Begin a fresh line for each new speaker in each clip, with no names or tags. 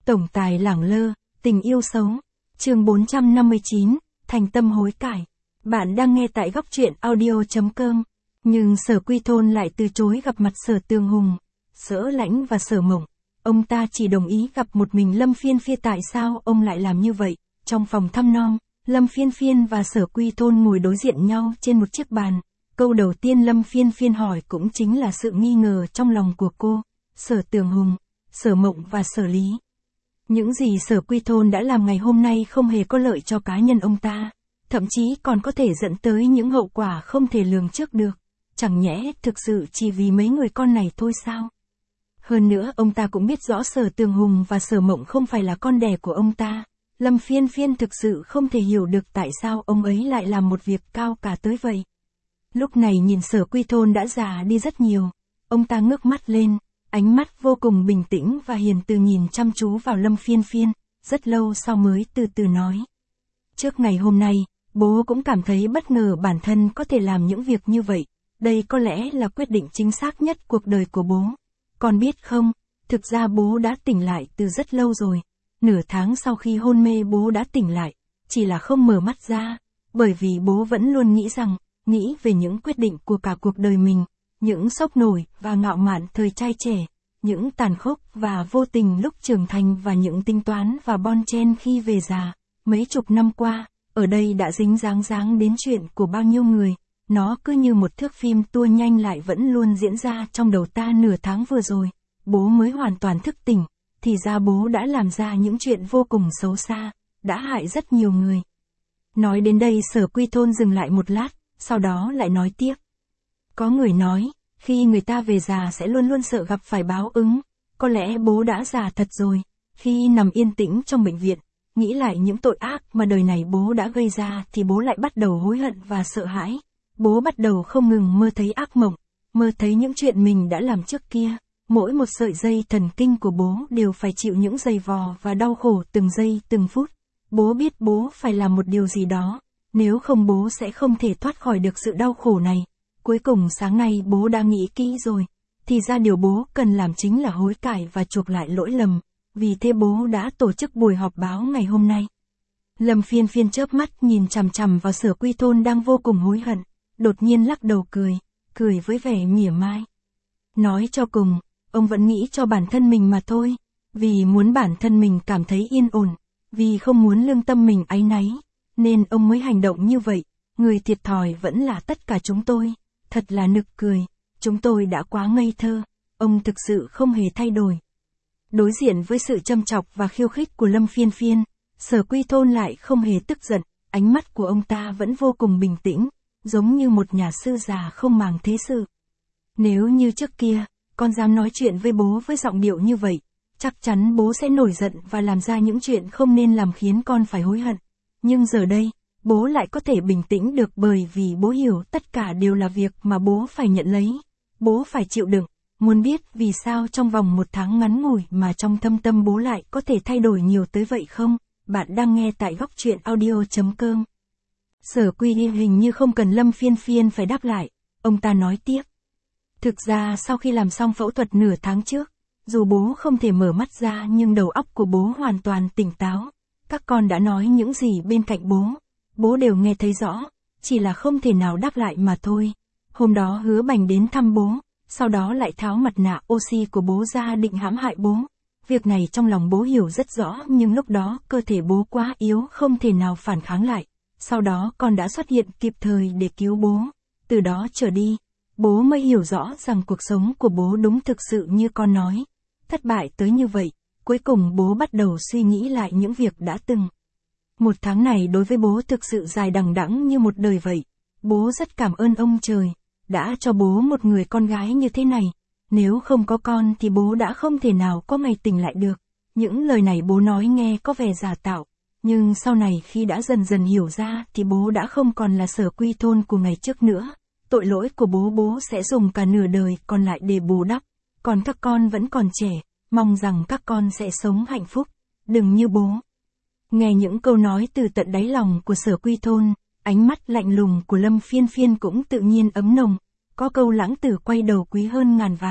Tổng tài lẳng lơ, tình yêu xấu. Chương 459, thành tâm hối cải. Bạn đang nghe tại góc truyện audio.com. Nhưng Sở Quy Thôn lại từ chối gặp mặt Sở Tường Hùng, Sở Lãnh và Sở Mộng. Ông ta chỉ đồng ý gặp một mình Lâm Phiên Phiên. Tại sao ông lại làm như vậy? Trong phòng thăm nom, Lâm Phiên Phiên và Sở Quy Thôn ngồi đối diện nhau trên một chiếc bàn. Câu đầu tiên Lâm Phiên Phiên hỏi cũng chính là sự nghi ngờ trong lòng của cô, Sở Tường Hùng, Sở Mộng và Sở Lý. Những gì Sở Quy Thôn đã làm ngày hôm nay không hề có lợi cho cá nhân ông ta, thậm chí còn có thể dẫn tới những hậu quả không thể lường trước được. Chẳng nhẽ thực sự chỉ vì mấy người con này thôi sao? Hơn nữa ông ta cũng biết rõ Sở Tường Hùng và Sở Mộng không phải là con đẻ của ông ta. Lâm Phiên Phiên thực sự không thể hiểu được tại sao ông ấy lại làm một việc cao cả tới vậy. Lúc này nhìn Sở Quy Thôn đã già đi rất nhiều, ông ta ngước mắt lên, ánh mắt vô cùng bình tĩnh và hiền từ nhìn chăm chú vào Lâm Phiên Phiên, rất lâu sau mới từ từ nói. Trước ngày hôm nay, bố cũng cảm thấy bất ngờ bản thân có thể làm những việc như vậy, đây có lẽ là quyết định chính xác nhất cuộc đời của bố. Con biết không, thực ra bố đã tỉnh lại từ rất lâu rồi, nửa tháng sau khi hôn mê bố đã tỉnh lại, chỉ là không mở mắt ra, bởi vì bố vẫn luôn nghĩ về những quyết định của cả cuộc đời mình, những sốc nổi và ngạo mạn thời trai trẻ, những tàn khốc và vô tình lúc trưởng thành và những tính toán và bon chen khi về già. Mấy chục năm qua, ở đây đã dính dáng đến chuyện của bao nhiêu người, nó cứ như một thước phim tua nhanh lại vẫn luôn diễn ra trong đầu ta. Nửa tháng vừa rồi, bố mới hoàn toàn thức tỉnh, thì ra bố đã làm ra những chuyện vô cùng xấu xa, đã hại rất nhiều người. Nói đến đây Sở Quy Thôn dừng lại một lát, sau đó lại nói tiếp. Có người nói, khi người ta về già sẽ luôn luôn sợ gặp phải báo ứng, có lẽ bố đã già thật rồi. Khi nằm yên tĩnh trong bệnh viện, nghĩ lại những tội ác mà đời này bố đã gây ra thì bố lại bắt đầu hối hận và sợ hãi. Bố bắt đầu không ngừng mơ thấy ác mộng, mơ thấy những chuyện mình đã làm trước kia. Mỗi một sợi dây thần kinh của bố đều phải chịu những giày vò và đau khổ từng giây từng phút. Bố biết bố phải làm một điều gì đó, nếu không bố sẽ không thể thoát khỏi được sự đau khổ này. Cuối cùng sáng nay bố đã nghĩ kỹ rồi, thì ra điều bố cần làm chính là hối cải và chuộc lại lỗi lầm, vì thế bố đã tổ chức buổi họp báo ngày hôm nay. Lâm Phiên Phiên chớp mắt nhìn chằm chằm vào Sở Quy Thôn đang vô cùng hối hận, đột nhiên lắc đầu cười với vẻ mỉa mai. Nói cho cùng, ông vẫn nghĩ cho bản thân mình mà thôi, vì muốn bản thân mình cảm thấy yên ổn, vì không muốn lương tâm mình áy náy, nên ông mới hành động như vậy. Người thiệt thòi vẫn là tất cả chúng tôi. Thật là nực cười, chúng tôi đã quá ngây thơ, ông thực sự không hề thay đổi. Đối diện với sự châm chọc và khiêu khích của Lâm Phiên Phiên, Sở Quy Thôn lại không hề tức giận, ánh mắt của ông ta vẫn vô cùng bình tĩnh, giống như một nhà sư già không màng thế sự. Nếu như trước kia, con dám nói chuyện với bố với giọng điệu như vậy, chắc chắn bố sẽ nổi giận và làm ra những chuyện không nên làm khiến con phải hối hận. Nhưng giờ đây, bố lại có thể bình tĩnh được bởi vì bố hiểu tất cả đều là việc mà bố phải nhận lấy. Bố phải chịu đựng. Muốn biết vì sao trong vòng một tháng ngắn ngủi mà trong thâm tâm bố lại có thể thay đổi nhiều tới vậy không? Bạn đang nghe tại góc truyện audio.com. Sở Quy hình như không cần Lâm Phiên Phiên phải đáp lại. Ông ta nói tiếp. Thực ra sau khi làm xong phẫu thuật nửa tháng trước, dù bố không thể mở mắt ra nhưng đầu óc của bố hoàn toàn tỉnh táo. Các con đã nói những gì bên cạnh bố đều nghe thấy rõ, chỉ là không thể nào đáp lại mà thôi. Hôm đó Hứa Bành đến thăm bố, sau đó lại tháo mặt nạ oxy của bố ra định hãm hại bố. Việc này trong lòng bố hiểu rất rõ nhưng lúc đó cơ thể bố quá yếu không thể nào phản kháng lại. Sau đó con đã xuất hiện kịp thời để cứu bố. Từ đó trở đi, bố mới hiểu rõ rằng cuộc sống của bố đúng thực sự như con nói. Thất bại tới như vậy, cuối cùng bố bắt đầu suy nghĩ lại những việc đã từng. Một tháng này đối với bố thực sự dài đằng đẵng như một đời vậy. Bố rất cảm ơn ông trời, đã cho bố một người con gái như thế này. Nếu không có con thì bố đã không thể nào có ngày tỉnh lại được. Những lời này bố nói nghe có vẻ giả tạo. Nhưng sau này khi đã dần dần hiểu ra thì bố đã không còn là Sở Quy Thôn của ngày trước nữa. Tội lỗi của bố sẽ dùng cả nửa đời còn lại để bù đắp. Còn các con vẫn còn trẻ, mong rằng các con sẽ sống hạnh phúc, đừng như bố. Nghe những câu nói từ tận đáy lòng của Sở Quy Thôn, ánh mắt lạnh lùng của Lâm Phiên Phiên cũng tự nhiên ấm nồng. Có câu lãng tử quay đầu quý hơn ngàn vàng.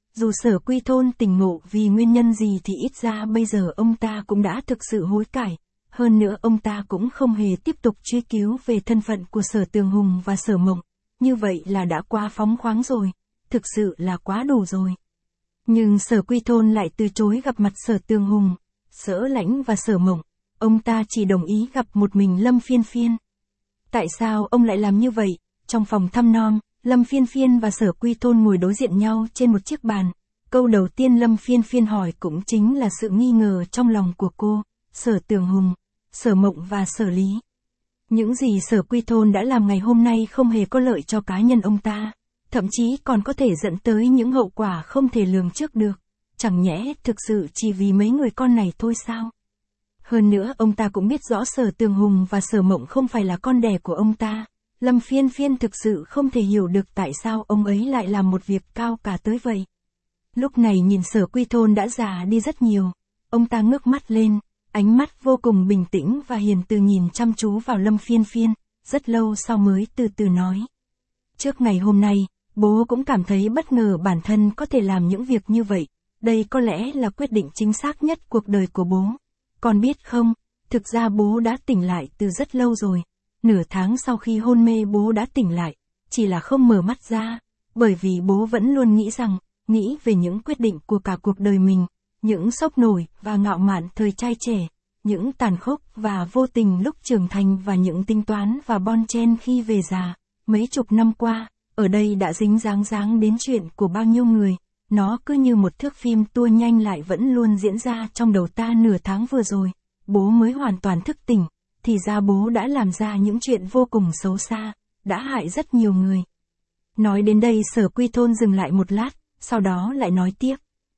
Dù Sở Quy Thôn tỉnh ngộ vì nguyên nhân gì thì ít ra bây giờ ông ta cũng đã thực sự hối cải. Hơn nữa ông ta cũng không hề tiếp tục truy cứu về thân phận của Sở Tường Hùng và Sở Mộng. Như vậy là đã quá phóng khoáng rồi. Thực sự là quá đủ rồi. Nhưng Sở Quy Thôn lại từ chối gặp mặt Sở Tường Hùng, Sở Lãnh và Sở Mộng. Ông ta chỉ đồng ý gặp một mình Lâm Phiên Phiên. Tại sao ông lại làm như vậy? Trong phòng thăm nom, Lâm Phiên Phiên và Sở Quy Thôn ngồi đối diện nhau trên một chiếc bàn. Câu đầu tiên Lâm Phiên Phiên hỏi cũng chính là sự nghi ngờ trong lòng của cô, Sở Tường Hùng, Sở Mộng và Sở Lý. Những gì Sở Quy Thôn đã làm ngày hôm nay không hề có lợi cho cá nhân ông ta, thậm chí còn có thể dẫn tới những hậu quả không thể lường trước được. Chẳng nhẽ thực sự chỉ vì mấy người con này thôi sao? Hơn nữa ông ta cũng biết rõ Sở Tường Hùng và Sở Mộng không phải là con đẻ của ông ta. Lâm Phiên Phiên thực sự không thể hiểu được tại sao ông ấy lại làm một việc cao cả tới vậy. Lúc này nhìn Sở Quy Thôn đã già đi rất nhiều. Ông ta ngước mắt lên, ánh mắt vô cùng bình tĩnh và hiền từ nhìn chăm chú vào Lâm Phiên Phiên, rất lâu sau mới từ từ nói. Trước ngày hôm nay, bố cũng cảm thấy bất ngờ bản thân có thể làm những việc như vậy. Đây có lẽ là quyết định chính xác nhất cuộc đời của bố. Con biết không, thực ra bố đã tỉnh lại từ rất lâu rồi. Nửa tháng sau khi hôn mê bố đã tỉnh lại, chỉ là không mở mắt ra, bởi vì bố vẫn luôn nghĩ về những quyết định của cả cuộc đời mình, những sốc nổi và ngạo mạn thời trai trẻ, những tàn khốc và vô tình lúc trưởng thành và những tính toán và bon chen khi về già. Mấy chục năm qua, ở đây đã dính dáng đến chuyện của bao nhiêu người, nó cứ như một thước phim tua nhanh lại vẫn luôn diễn ra trong đầu ta. Nửa tháng vừa rồi, bố mới hoàn toàn thức tỉnh, thì ra bố đã làm ra những chuyện vô cùng xấu xa, đã hại rất nhiều người. Nói đến đây Sở Quy Thôn dừng lại một lát, sau đó lại nói tiếp.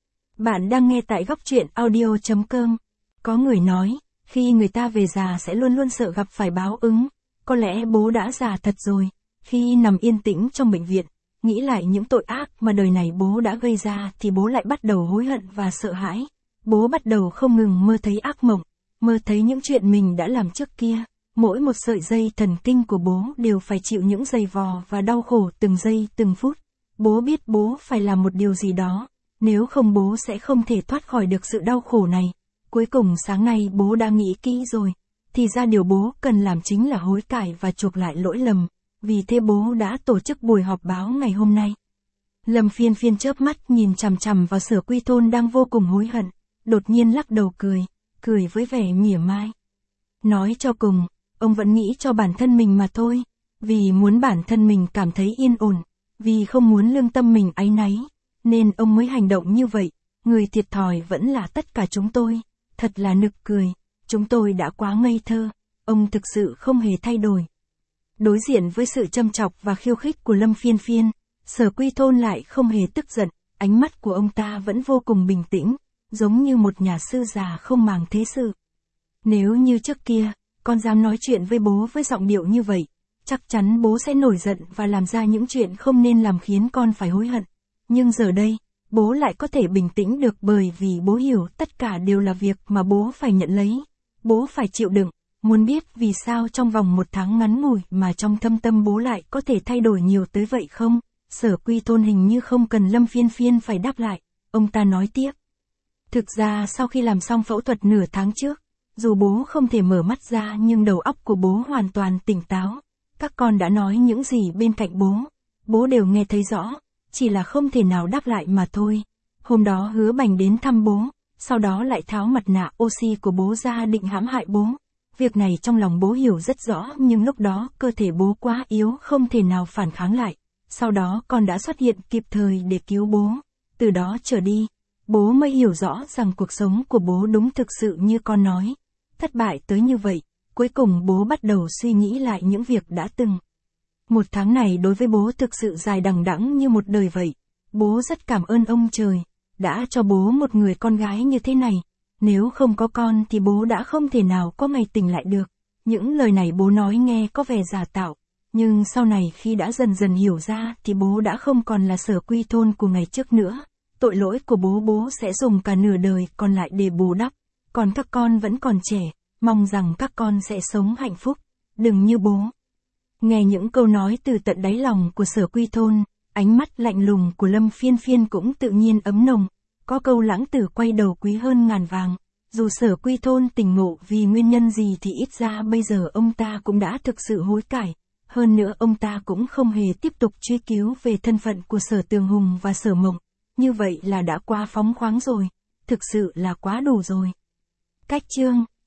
Bạn đang nghe tại Góc Truyện Audio.com. Có người nói, khi người ta về già sẽ luôn luôn sợ gặp phải báo ứng. Có lẽ bố đã già thật rồi. Khi nằm yên tĩnh trong bệnh viện, nghĩ lại những tội ác mà đời này bố đã gây ra thì bố lại bắt đầu hối hận và sợ hãi. Bố bắt đầu không ngừng mơ thấy ác mộng, mơ thấy những chuyện mình đã làm trước kia. Mỗi một sợi dây thần kinh của bố đều phải chịu những giày vò và đau khổ từng giây từng phút. Bố biết bố phải làm một điều gì đó, nếu không bố sẽ không thể thoát khỏi được sự đau khổ này. Cuối cùng sáng nay bố đã nghĩ kỹ rồi, thì ra điều bố cần làm chính là hối cải và chuộc lại lỗi lầm. Vì thế bố đã tổ chức buổi họp báo ngày hôm nay. Lâm Phiên Phiên chớp mắt nhìn chằm chằm vào Sở Quy Thôn đang vô cùng hối hận, đột nhiên lắc đầu cười với vẻ mỉa mai. Nói cho cùng, ông vẫn nghĩ cho bản thân mình mà thôi, vì muốn bản thân mình cảm thấy yên ổn, vì không muốn lương tâm mình áy náy, nên ông mới hành động như vậy. Người thiệt thòi vẫn là tất cả chúng tôi, thật là nực cười, chúng tôi đã quá ngây thơ, ông thực sự không hề thay đổi. Đối diện với sự châm chọc và khiêu khích của Lâm Phiên Phiên, Sở Quy Thôn lại không hề tức giận, ánh mắt của ông ta vẫn vô cùng bình tĩnh, giống như một nhà sư già không màng thế sự. Nếu như trước kia, con dám nói chuyện với bố với giọng điệu như vậy, chắc chắn bố sẽ nổi giận và làm ra những chuyện không nên làm khiến con phải hối hận. Nhưng giờ đây, bố lại có thể bình tĩnh được bởi vì bố hiểu tất cả đều là việc mà bố phải nhận lấy. Bố phải chịu đựng. Muốn biết vì sao trong vòng một tháng ngắn ngủi mà trong thâm tâm bố lại có thể thay đổi nhiều tới vậy không? Sở Quy Thôn hình như không cần Lâm Phiên Phiên phải đáp lại. Ông ta nói tiếp. Thực ra sau khi làm xong phẫu thuật nửa tháng trước, dù bố không thể mở mắt ra nhưng đầu óc của bố hoàn toàn tỉnh táo. Các con đã nói những gì bên cạnh bố đều nghe thấy rõ, chỉ là không thể nào đáp lại mà thôi. Hôm đó Hứa Bành đến thăm bố, sau đó lại tháo mặt nạ oxy của bố ra định hãm hại bố. Việc này trong lòng bố hiểu rất rõ nhưng lúc đó cơ thể bố quá yếu không thể nào phản kháng lại. Sau đó con đã xuất hiện kịp thời để cứu bố. Từ đó trở đi, bố mới hiểu rõ rằng cuộc sống của bố đúng thực sự như con nói. Thất bại tới như vậy, cuối cùng bố bắt đầu suy nghĩ lại những việc đã từng. Một tháng này đối với bố thực sự dài đằng đẵng như một đời vậy. Bố rất cảm ơn ông trời, đã cho bố một người con gái như thế này. Nếu không có con thì bố đã không thể nào có ngày tỉnh lại được. Những lời này bố nói nghe có vẻ giả tạo. Nhưng sau này khi đã dần dần hiểu ra thì bố đã không còn là Sở Quy Thôn của ngày trước nữa. Tội lỗi của bố sẽ dùng cả nửa đời còn lại để bù đắp. Còn các con vẫn còn trẻ, mong rằng các con sẽ sống hạnh phúc. Đừng như bố. Nghe những câu nói từ tận đáy lòng của Sở Quy Thôn, Ánh mắt lạnh lùng của Lâm Phiên Phiên cũng tự nhiên ấm nồng, có câu lãng tử quay đầu quý hơn ngàn vàng. Dù Sở Quy Thôn tỉnh ngộ vì nguyên nhân gì thì ít ra bây giờ ông ta cũng đã thực sự hối cải. Hơn nữa ông ta cũng không hề tiếp tục truy cứu về thân phận của Sở Tường Hùng và Sở Mộng. Như vậy là đã quá phóng khoáng rồi. Thực sự là quá đủ rồi. Cách chương